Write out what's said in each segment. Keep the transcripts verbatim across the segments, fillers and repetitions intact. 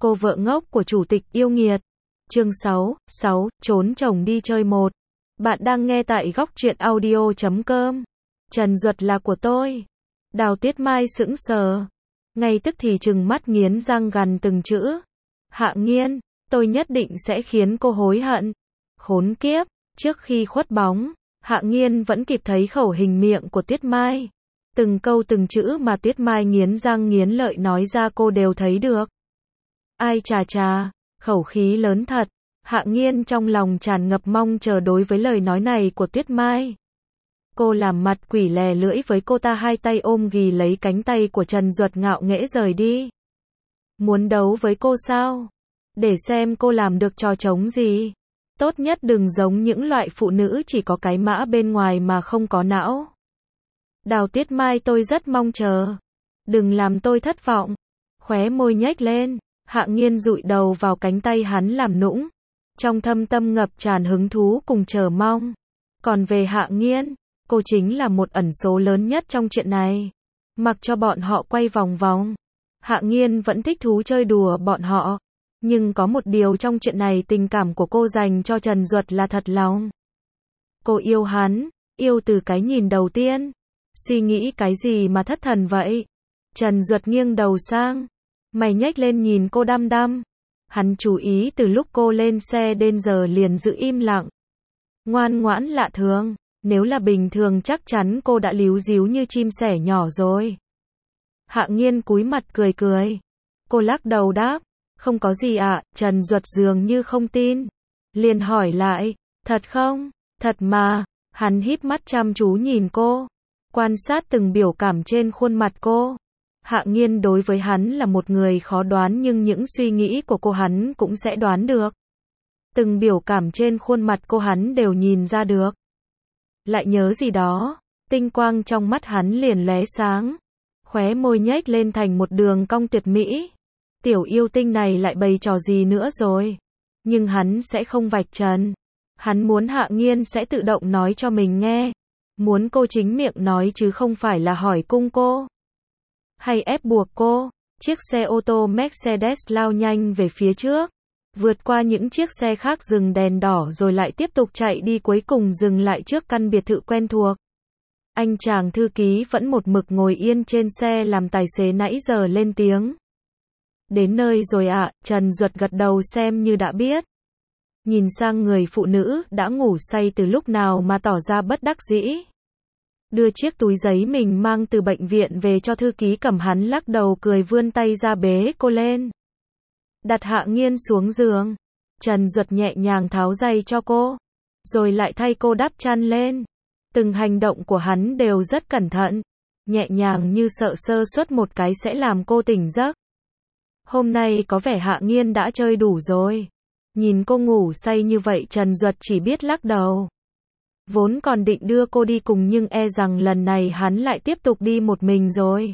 Cô vợ ngốc của chủ tịch yêu nghiệt. Chương sáu, sáu, trốn chồng đi chơi một. Bạn đang nghe tại góc truyện audio chấm com. Trần Duật là của tôi. Đào Tuyết Mai sững sờ. Ngay tức thì trừng mắt nghiến răng gằn từng chữ. Hạ Nghiên, tôi nhất định sẽ khiến cô hối hận. Khốn kiếp, trước khi khuất bóng, Hạ Nghiên vẫn kịp thấy khẩu hình miệng của Tuyết Mai. Từng câu từng chữ mà Tuyết Mai nghiến răng nghiến lợi nói ra cô đều thấy được. Ai chà chà, khẩu khí lớn thật. Hạ Nghiên trong lòng tràn ngập mong chờ đối với lời nói này của Tuyết Mai. Cô làm mặt quỷ lè lưỡi với cô ta, hai tay ôm ghì lấy cánh tay của Trần Duật ngạo nghễ rời đi. Muốn đấu với cô sao? Để xem cô làm được trò trống gì. Tốt nhất đừng giống những loại phụ nữ chỉ có cái mã bên ngoài mà không có não. Đào Tuyết Mai, tôi rất mong chờ. Đừng làm tôi thất vọng. Khóe môi nhếch lên, Hạ Nghiên dụi đầu vào cánh tay hắn làm nũng. Trong thâm tâm ngập tràn hứng thú cùng chờ mong. Còn về Hạ Nghiên, cô chính là một ẩn số lớn nhất trong chuyện này. Mặc cho bọn họ quay vòng vòng, Hạ Nghiên vẫn thích thú chơi đùa bọn họ. Nhưng có một điều trong chuyện này, tình cảm của cô dành cho Trần Duật là thật lòng. Cô yêu hắn, yêu từ cái nhìn đầu tiên. Suy nghĩ cái gì mà thất thần vậy? Trần Duật nghiêng đầu sang, mày nhếch lên nhìn cô đăm đăm. Hắn chú ý từ lúc cô lên xe đến giờ liền giữ im lặng. Ngoan ngoãn lạ thường, nếu là bình thường chắc chắn cô đã líu díu như chim sẻ nhỏ rồi. Hạ Nghiên cúi mặt cười cười. Cô lắc đầu đáp, không có gì ạ. À. Trần Duật dường như không tin, liền hỏi lại, thật không? Thật mà. Hắn híp mắt chăm chú nhìn cô, quan sát từng biểu cảm trên khuôn mặt cô. Hạ Nghiên đối với hắn là một người khó đoán, nhưng những suy nghĩ của cô hắn cũng sẽ đoán được. Từng biểu cảm trên khuôn mặt cô hắn đều nhìn ra được. Lại nhớ gì đó, tinh quang trong mắt hắn liền lóe sáng. Khóe môi nhếch lên thành một đường cong tuyệt mỹ. Tiểu yêu tinh này lại bày trò gì nữa rồi? Nhưng hắn sẽ không vạch trần. Hắn muốn Hạ Nghiên sẽ tự động nói cho mình nghe. Muốn cô chính miệng nói chứ không phải là hỏi cung cô. Hay ép buộc cô. Chiếc xe ô tô Mercedes lao nhanh về phía trước. Vượt qua những chiếc xe khác dừng đèn đỏ rồi lại tiếp tục chạy đi, cuối cùng dừng lại trước căn biệt thự quen thuộc. Anh chàng thư ký vẫn một mực ngồi yên trên xe làm tài xế nãy giờ lên tiếng. Đến nơi rồi ạ. À, Trần Duật gật đầu xem như đã biết. Nhìn sang người phụ nữ đã ngủ say từ lúc nào mà tỏ ra bất đắc dĩ. Đưa chiếc túi giấy mình mang từ bệnh viện về cho thư ký cầm, hắn lắc đầu cười vươn tay ra bế cô lên. Đặt Hạ Nghiên xuống giường. Trần Duật nhẹ nhàng tháo giày cho cô, rồi lại thay cô đắp chăn lên. Từng hành động của hắn đều rất cẩn thận, nhẹ nhàng như sợ sơ suất một cái sẽ làm cô tỉnh giấc. Hôm nay có vẻ Hạ Nghiên đã chơi đủ rồi. Nhìn cô ngủ say như vậy, Trần Duật chỉ biết lắc đầu. Vốn còn định đưa cô đi cùng nhưng e rằng lần này hắn lại tiếp tục đi một mình rồi.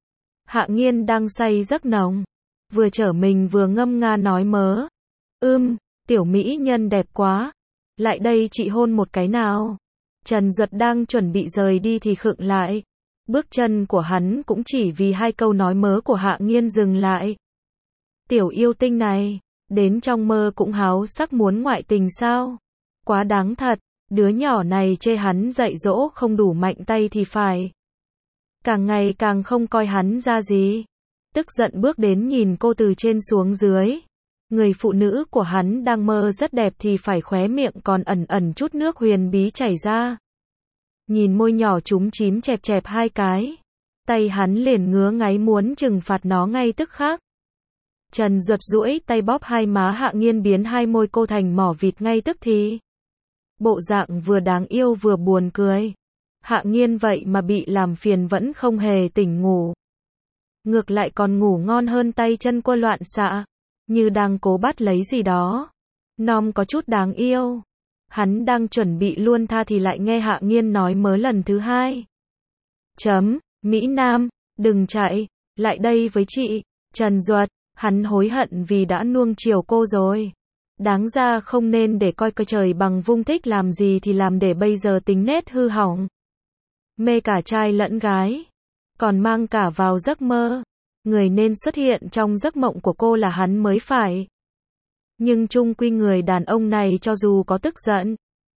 Hạ Nghiên đang say giấc nồng, vừa trở mình vừa ngâm nga nói mớ. Ưm, tiểu mỹ nhân đẹp quá. Lại đây chị hôn một cái nào. Trần Duật đang chuẩn bị rời đi thì khựng lại. Bước chân của hắn cũng chỉ vì hai câu nói mớ của Hạ Nghiên dừng lại. Tiểu yêu tinh này, đến trong mơ cũng háo sắc muốn ngoại tình sao? Quá đáng thật, đứa nhỏ này chê hắn dạy dỗ không đủ mạnh tay thì phải. Càng ngày càng không coi hắn ra gì. Tức giận bước đến nhìn cô từ trên xuống dưới. Người phụ nữ của hắn đang mơ rất đẹp thì phải, khóe miệng còn ẩn ẩn chút nước huyền bí chảy ra. Nhìn môi nhỏ chúm chím chẹp chẹp hai cái. Tay hắn liền ngứa ngáy muốn trừng phạt nó ngay tức khắc. Trần Duật duỗi tay bóp hai má Hạ Nghiên, biến hai môi cô thành mỏ vịt ngay tức thì. Bộ dạng vừa đáng yêu vừa buồn cười. Hạ Nghiên vậy mà bị làm phiền vẫn không hề tỉnh ngủ. Ngược lại còn ngủ ngon hơn, tay chân cô loạn xạ, như đang cố bắt lấy gì đó. Nom có chút đáng yêu. Hắn đang chuẩn bị luôn tha thì lại nghe Hạ Nghiên nói mớ lần thứ hai. Chấm, Mỹ Nam, đừng chạy, lại đây với chị. Trần Duật, hắn hối hận vì đã nuông chiều cô rồi. Đáng ra không nên để coi coi trời bằng vung, thích làm gì thì làm, để bây giờ tính nết hư hỏng. Mê cả trai lẫn gái, còn mang cả vào giấc mơ. Người nên xuất hiện trong giấc mộng của cô là hắn mới phải. Nhưng chung quy người đàn ông này cho dù có tức giận,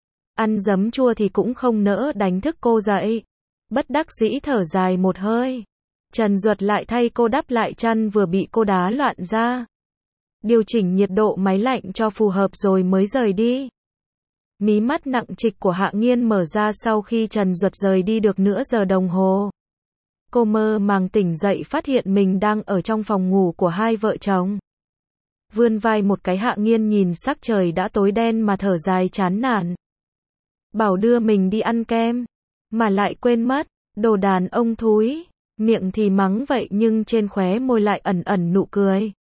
ăn giấm chua thì cũng không nỡ đánh thức cô dậy. Bất đắc dĩ thở dài một hơi. Trần Duật lại thay cô đắp lại chăn vừa bị cô đá loạn ra. Điều chỉnh nhiệt độ máy lạnh cho phù hợp rồi mới rời đi. Mí mắt nặng trịch của Hạ Nghiên mở ra sau khi Trần Duật rời đi được nửa giờ đồng hồ. Cô mơ màng tỉnh dậy phát hiện mình đang ở trong phòng ngủ của hai vợ chồng. Vươn vai một cái, Hạ Nghiên nhìn sắc trời đã tối đen mà thở dài chán nản. Bảo đưa mình đi ăn kem, mà lại quên mất, đồ đàn ông thúi. Miệng thì mắng vậy nhưng trên khóe môi lại ẩn ẩn nụ cười.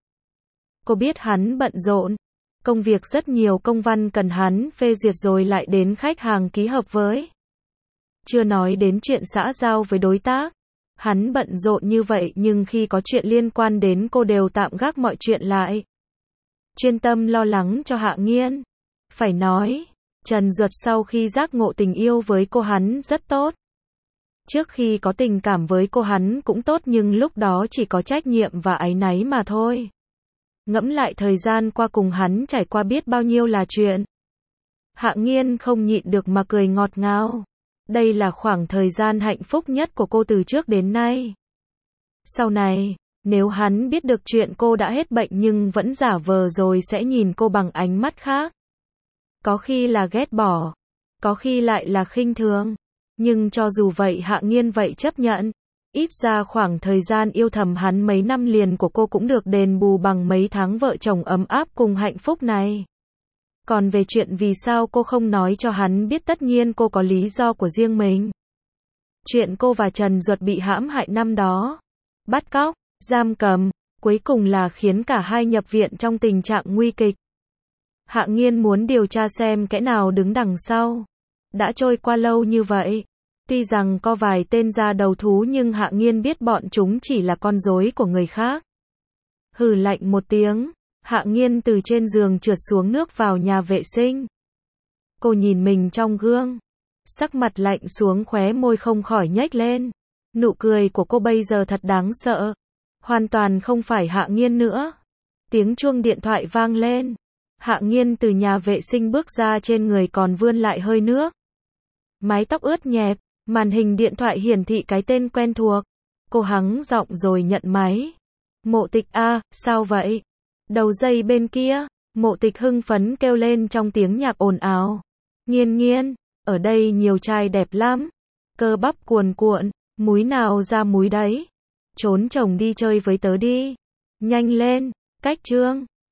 Cô biết hắn bận rộn, công việc rất nhiều, công văn cần hắn phê duyệt rồi lại đến khách hàng ký hợp với. Chưa nói đến chuyện xã giao với đối tác. Hắn bận rộn như vậy nhưng khi có chuyện liên quan đến cô đều tạm gác mọi chuyện lại. Chuyên tâm lo lắng cho Hạ Nghiên. Phải nói, Trần Duật sau khi giác ngộ tình yêu với cô hắn rất tốt. Trước khi có tình cảm với cô hắn cũng tốt nhưng lúc đó chỉ có trách nhiệm và áy náy mà thôi. Ngẫm lại thời gian qua cùng hắn trải qua biết bao nhiêu là chuyện. Hạ Nghiên không nhịn được mà cười ngọt ngào. Đây là khoảng thời gian hạnh phúc nhất của cô từ trước đến nay. Sau này, nếu hắn biết được chuyện cô đã hết bệnh nhưng vẫn giả vờ rồi sẽ nhìn cô bằng ánh mắt khác. Có khi là ghét bỏ, có khi lại là khinh thường. Nhưng cho dù vậy Hạ Nghiên vậy chấp nhận. Ít ra khoảng thời gian yêu thầm hắn mấy năm liền của cô cũng được đền bù bằng mấy tháng vợ chồng ấm áp cùng hạnh phúc này. Còn về chuyện vì sao cô không nói cho hắn biết, tất nhiên cô có lý do của riêng mình. Chuyện cô và Trần Duật bị hãm hại năm đó, bắt cóc, giam cầm, cuối cùng là khiến cả hai nhập viện trong tình trạng nguy kịch. Hạ Nghiên muốn điều tra xem kẻ nào đứng đằng sau. Đã trôi qua lâu như vậy, tuy rằng có vài tên ra đầu thú nhưng Hạ Nghiên biết bọn chúng chỉ là con rối của người khác. Hừ lạnh một tiếng, Hạ Nghiên từ trên giường trượt xuống nước vào nhà vệ sinh. Cô nhìn mình trong gương, sắc mặt lạnh xuống, khóe môi không khỏi nhếch lên. Nụ cười của cô bây giờ thật đáng sợ. Hoàn toàn không phải Hạ Nghiên nữa. Tiếng chuông điện thoại vang lên. Hạ Nghiên từ nhà vệ sinh bước ra, trên người còn vươn lại hơi nước. Mái tóc ướt nhẹp, màn hình điện thoại hiển thị cái tên quen thuộc. Cô hắng giọng rồi nhận máy. Mộ Tịch a, sao vậy? Đầu dây bên kia, Mộ Tịch hưng phấn kêu lên trong tiếng nhạc ồn ào. Nghiên nghiên, ở đây nhiều trai đẹp lắm. Cơ bắp cuồn cuộn, múi nào ra múi đấy. Trốn chồng đi chơi với tớ đi. Nhanh lên, cách chương.